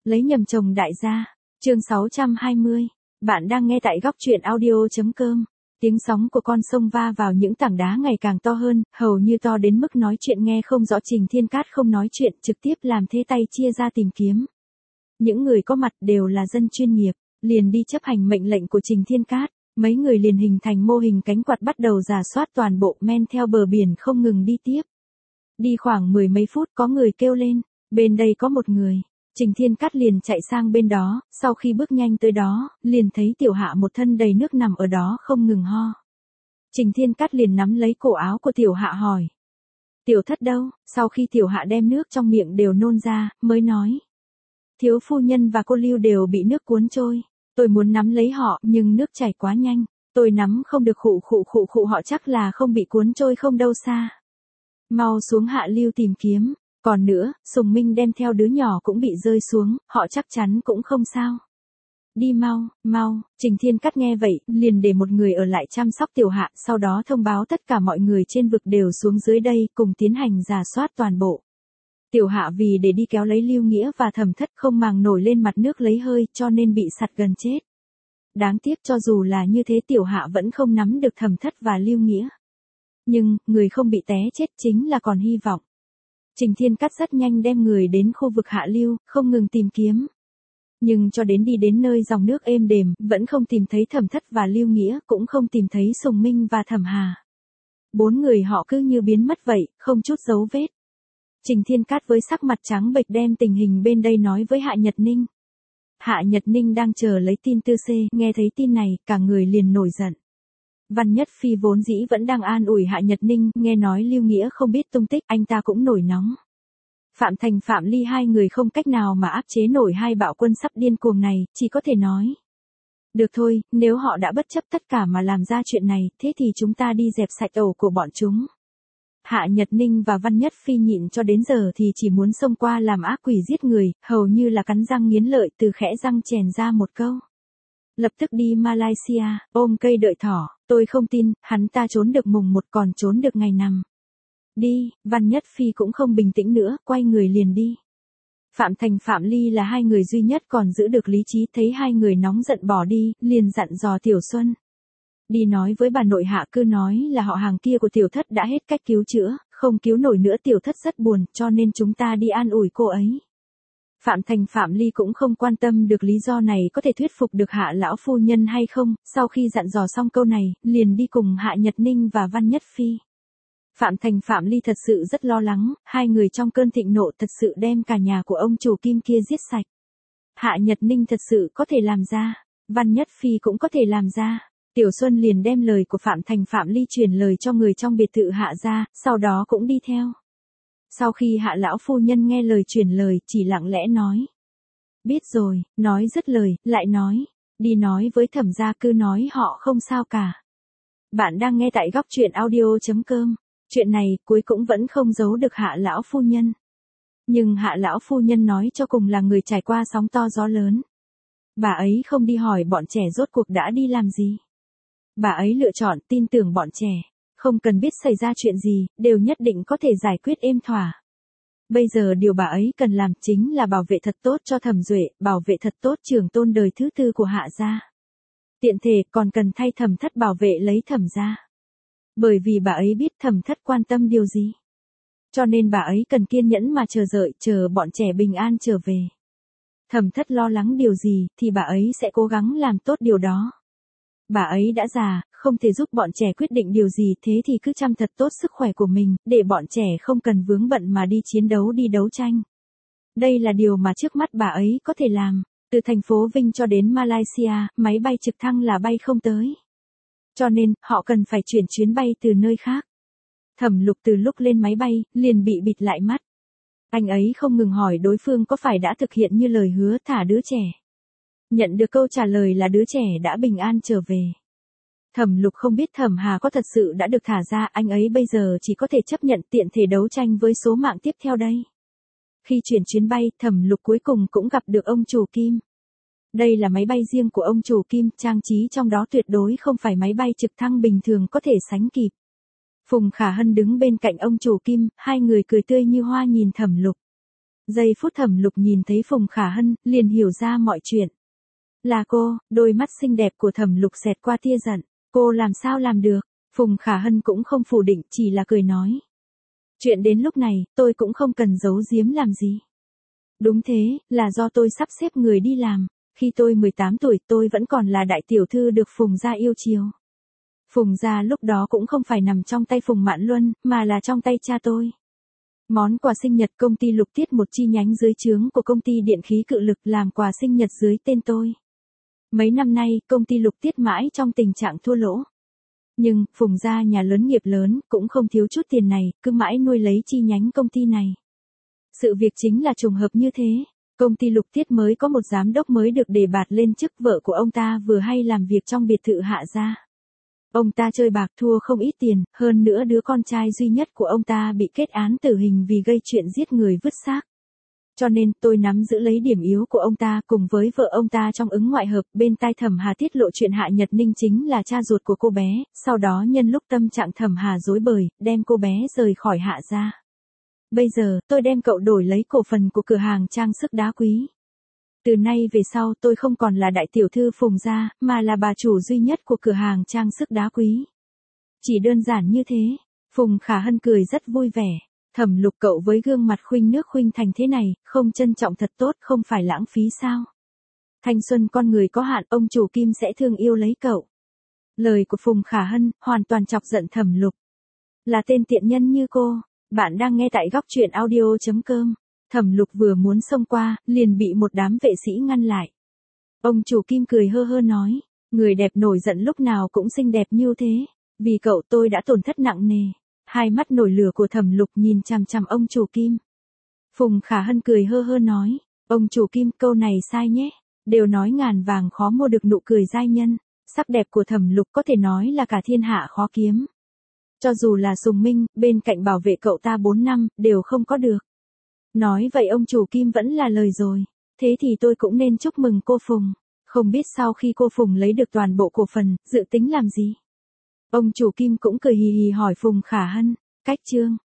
Lấy nhầm chồng đại gia. Chương 620. Bạn đang nghe tại góc truyện audio.com. Tiếng sóng của con sông va vào những tảng đá ngày càng to hơn, hầu như to đến mức nói chuyện nghe không rõ. Trình Thiên Cát không nói chuyện, trực tiếp làm thế tay chia ra tìm kiếm. Những người có mặt đều là dân chuyên nghiệp, liền đi chấp hành mệnh lệnh của Trình Thiên Cát. Mấy người liền hình thành mô hình cánh quạt bắt đầu rà soát toàn bộ, men theo bờ biển không ngừng đi tiếp. Đi khoảng 10 mấy phút có người kêu lên, bên đây có một người. Trình Thiên Cát liền chạy sang bên đó, sau khi bước nhanh tới đó, liền thấy Tiểu Hạ một thân đầy nước nằm ở đó không ngừng ho. Trình Thiên Cát liền nắm lấy cổ áo của Tiểu Hạ hỏi. Tiểu thất đâu? Sau khi Tiểu Hạ đem nước trong miệng đều nôn ra, mới nói. Thiếu phu nhân và cô Lưu đều bị nước cuốn trôi. Tôi muốn nắm lấy họ, nhưng nước chảy quá nhanh. Tôi nắm không được, khụ họ chắc là không bị cuốn trôi không đâu xa. Mau xuống hạ lưu tìm kiếm. Còn nữa, Sùng Minh đem theo đứa nhỏ cũng bị rơi xuống, họ chắc chắn cũng không sao. Đi mau. Trình Thiên Cát nghe vậy, liền để một người ở lại chăm sóc Tiểu Hạ, sau đó thông báo tất cả mọi người trên vực đều xuống dưới đây, cùng tiến hành rà soát toàn bộ. Tiểu Hạ vì để đi kéo lấy Lưu Nghĩa và Thẩm Thất không màng nổi lên mặt nước lấy hơi, cho nên bị sặc gần chết. Đáng tiếc cho dù là như thế Tiểu Hạ vẫn không nắm được Thẩm Thất và Lưu Nghĩa. Nhưng, người không bị té chết chính là còn hy vọng. Trình Thiên Cát rất nhanh đem người đến khu vực hạ lưu, không ngừng tìm kiếm. Nhưng cho đến đi đến nơi dòng nước êm đềm, vẫn không tìm thấy Thẩm Thất và Lưu Nghĩa, cũng không tìm thấy Sùng Minh và Thẩm Hà. 4 người họ cứ như biến mất vậy, không chút dấu vết. Trình Thiên Cát với sắc mặt trắng bệch đem tình hình bên đây nói với Hạ Nhật Ninh. Hạ Nhật Ninh đang chờ lấy tin tư C, nghe thấy tin này, cả người liền nổi giận. Văn Nhất Phi vốn dĩ vẫn đang an ủi Hạ Nhật Ninh, nghe nói Lưu Nghĩa không biết tung tích, anh ta cũng nổi nóng. Phạm Thành Phạm Ly hai người không cách nào mà áp chế nổi hai bạo quân sắp điên cuồng này, chỉ có thể nói. Được thôi, nếu họ đã bất chấp tất cả mà làm ra chuyện này, thế thì chúng ta đi dẹp sạch ổ của bọn chúng. Hạ Nhật Ninh và Văn Nhất Phi nhịn cho đến giờ thì chỉ muốn xông qua làm ác quỷ giết người, hầu như là cắn răng nghiến lợi, từ khẽ răng chèn ra một câu. Lập tức đi Malaysia, ôm cây đợi thỏ, tôi không tin, hắn ta trốn được mùng 1 còn trốn được ngày nằm. Đi, Văn Nhất Phi cũng không bình tĩnh nữa, quay người liền đi. Phạm Thành Phạm Ly là hai người duy nhất còn giữ được lý trí, thấy hai người nóng giận bỏ đi, liền dặn dò Tiểu Xuân. Đi nói với bà nội Hạ, cứ nói là họ hàng kia của Tiểu Thất đã hết cách cứu chữa, không cứu nổi nữa, Tiểu Thất rất buồn, cho nên chúng ta đi an ủi cô ấy. Phạm Thành Phạm Ly cũng không quan tâm được lý do này có thể thuyết phục được Hạ lão phu nhân hay không, sau khi dặn dò xong câu này, liền đi cùng Hạ Nhật Ninh và Văn Nhất Phi. Phạm Thành Phạm Ly thật sự rất lo lắng, hai người trong cơn thịnh nộ thật sự đem cả nhà của ông chủ Kim kia giết sạch. Hạ Nhật Ninh thật sự có thể làm ra, Văn Nhất Phi cũng có thể làm ra. Tiểu Xuân liền đem lời của Phạm Thành Phạm Ly truyền lời cho người trong biệt thự Hạ ra, sau đó cũng đi theo. Sau khi Hạ lão phu nhân nghe lời truyền lời, chỉ lặng lẽ nói. Biết rồi, nói dứt lời, lại nói. Đi nói với Thẩm gia, cứ nói họ không sao cả. Bạn đang nghe tại góc truyện audio.com. Chuyện này, cuối cũng vẫn không giấu được Hạ lão phu nhân. Nhưng Hạ lão phu nhân nói cho cùng là người trải qua sóng to gió lớn. Bà ấy không đi hỏi bọn trẻ rốt cuộc đã đi làm gì. Bà ấy lựa chọn tin tưởng bọn trẻ. Không cần biết xảy ra chuyện gì, đều nhất định có thể giải quyết êm thỏa. Bây giờ điều bà ấy cần làm chính là bảo vệ thật tốt cho Thẩm Duệ, bảo vệ thật tốt trưởng tôn đời thứ 4 của Hạ gia. Tiện thể còn cần thay Thẩm Thất bảo vệ lấy Thẩm gia. Bởi vì bà ấy biết Thẩm Thất quan tâm điều gì. Cho nên bà ấy cần kiên nhẫn mà chờ đợi, chờ bọn trẻ bình an trở về. Thẩm Thất lo lắng điều gì thì bà ấy sẽ cố gắng làm tốt điều đó. Bà ấy đã già, không thể giúp bọn trẻ quyết định điều gì, thế thì cứ chăm thật tốt sức khỏe của mình, để bọn trẻ không cần vướng bận mà đi chiến đấu đi đấu tranh. Đây là điều mà trước mắt bà ấy có thể làm. Từ thành phố Vinh cho đến Malaysia, máy bay trực thăng là bay không tới. Cho nên, họ cần phải chuyển chuyến bay từ nơi khác. Thẩm Lục từ lúc lên máy bay, liền bị bịt lại mắt. Anh ấy không ngừng hỏi đối phương có phải đã thực hiện như lời hứa thả đứa trẻ. Nhận được câu trả lời là đứa trẻ đã bình an trở về. Thẩm Lục không biết Thẩm Hà có thật sự đã được thả ra, anh ấy bây giờ chỉ có thể chấp nhận tiện thể đấu tranh với số mạng tiếp theo đây. Khi chuyển chuyến bay, Thẩm Lục cuối cùng cũng gặp được ông chủ Kim. Đây là máy bay riêng của ông chủ Kim, trang trí trong đó tuyệt đối không phải máy bay trực thăng bình thường có thể sánh kịp. Phùng Khả Hân đứng bên cạnh ông chủ Kim, hai người cười tươi như hoa nhìn Thẩm Lục. Giây phút Thẩm Lục nhìn thấy Phùng Khả Hân, liền hiểu ra mọi chuyện. Là cô, đôi mắt xinh đẹp của Thẩm Lục xẹt qua tia giận. Cô làm sao làm được? Phùng Khả Hân cũng không phủ định, chỉ là cười nói. Chuyện đến lúc này, tôi cũng không cần giấu giếm làm gì. Đúng thế, là do tôi sắp xếp người đi làm. Khi tôi 18 tuổi tôi vẫn còn là đại tiểu thư được Phùng gia yêu chiều. Phùng gia lúc đó cũng không phải nằm trong tay Phùng Mạn Luân, mà là trong tay cha tôi. Món quà sinh nhật công ty Lục Tiết một chi nhánh dưới trướng của công ty điện khí Cự Lực làm quà sinh nhật dưới tên tôi. Mấy năm nay, công ty Lục Tiết mãi trong tình trạng thua lỗ. Nhưng, Phùng gia nhà lớn nghiệp lớn, cũng không thiếu chút tiền này, cứ mãi nuôi lấy chi nhánh công ty này. Sự việc chính là trùng hợp như thế. Công ty Lục Tiết mới có một giám đốc mới được đề bạt lên chức, vợ của ông ta vừa hay làm việc trong biệt thự Hạ gia. Ông ta chơi bạc thua không ít tiền, hơn nữa đứa con trai duy nhất của ông ta bị kết án tử hình vì gây chuyện giết người vứt xác. Cho nên tôi nắm giữ lấy điểm yếu của ông ta cùng với vợ ông ta trong ứng ngoại hợp. Bên tai Thẩm Hà tiết lộ chuyện Hạ Nhật Ninh chính là cha ruột của cô bé, sau đó nhân lúc tâm trạng Thẩm Hà rối bời, đem cô bé rời khỏi Hạ gia. Bây giờ, tôi đem cậu đổi lấy cổ phần của cửa hàng trang sức đá quý. Từ nay về sau tôi không còn là đại tiểu thư Phùng gia, mà là bà chủ duy nhất của cửa hàng trang sức đá quý. Chỉ đơn giản như thế. Phùng Khả Hân cười rất vui vẻ. Thẩm Lục cậu với gương mặt khuynh nước khuynh thành thế này, không trân trọng thật tốt, không phải lãng phí sao? Thanh xuân con người có hạn, ông chủ Kim sẽ thương yêu lấy cậu. Lời của Phùng Khả Hân hoàn toàn chọc giận Thẩm Lục. Là tên tiện nhân như cô. Bạn đang nghe tại góc truyện audio.com. Thẩm Lục vừa muốn xông qua, liền bị một đám vệ sĩ ngăn lại. Ông chủ Kim cười hơ hơ nói, người đẹp nổi giận lúc nào cũng xinh đẹp như thế. Vì cậu tôi đã tổn thất nặng nề. Hai mắt nổi lửa của Thẩm Lục nhìn chằm chằm ông chủ Kim. Phùng Khả Hân cười hơ hơ nói, ông chủ Kim câu này sai nhé. Đều nói ngàn vàng khó mua được nụ cười giai nhân. Sắc đẹp của Thẩm Lục có thể nói là cả thiên hạ khó kiếm. Cho dù là Sùng Minh, bên cạnh bảo vệ cậu ta 4 năm, đều không có được. Nói vậy ông chủ Kim vẫn là lời rồi. Thế thì tôi cũng nên chúc mừng cô Phùng. Không biết sau khi cô Phùng lấy được toàn bộ cổ phần, dự tính làm gì? Ông chủ Kim cũng cười hì hì hỏi Phùng Khả Hân. Cách chương.